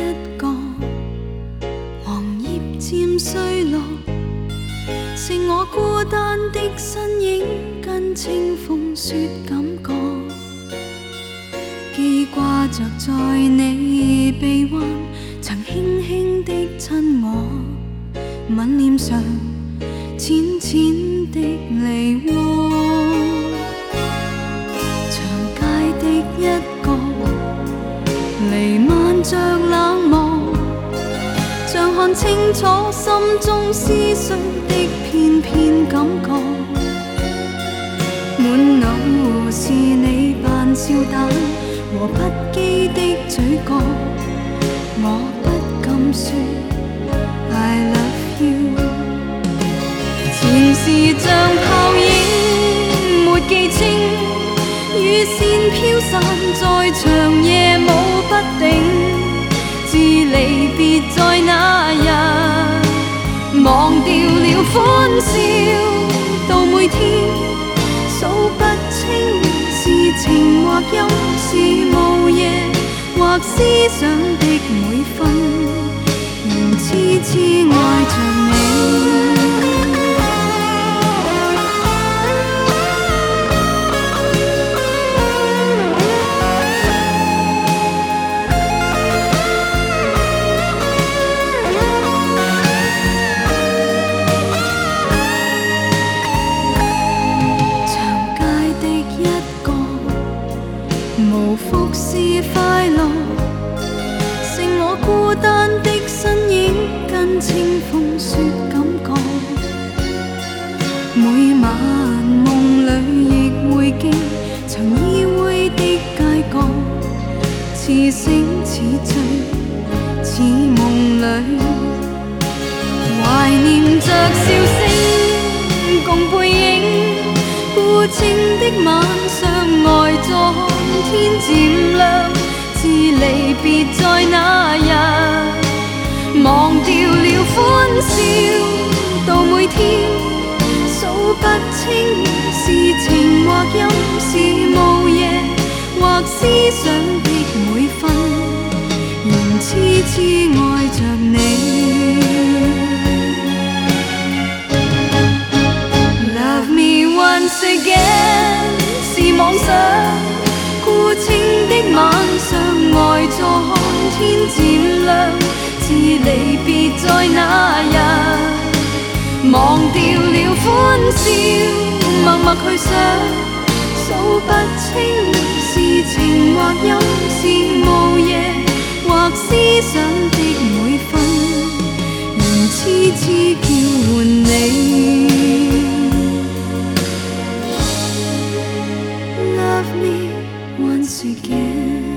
一个，黄叶渐碎落，剩我孤单的身影，跟清风雪感觉，记挂着在你臂弯，曾轻轻的亲我，吻脸上浅浅的梨涡。长街的一角，弥漫着冷漠，像看清楚心中思绪的片片感觉。满脑是你扮笑蛋和不羁的嘴角，我不敢说 I love you。前事像泡影，没记清，雨线飘散在长夜舞不定。自离别在那日，忘掉了欢笑，到每天数不清是情或阴，是午夜或思想的每分，仍痴痴爱着你。无福是快乐，剩我孤单的身影，跟清风雪感觉。每晚梦里亦会记，曾依偎的街角，似醒似醉，似梦里，怀念着笑声共背影。孤清的晚上，呆坐看天渐亮。自离别在那日，忘掉了欢笑，到每天数不清是情或阴，是午夜或思想的每分，仍痴痴爱着你。Love me once again 是妄想，孤清的晚上，呆坐看天渐亮。自离别在那日，忘掉了欢笑，默默去想，数不清是情或阴，是午夜或思想的每分，仍痴痴叫喚你。Love me once again。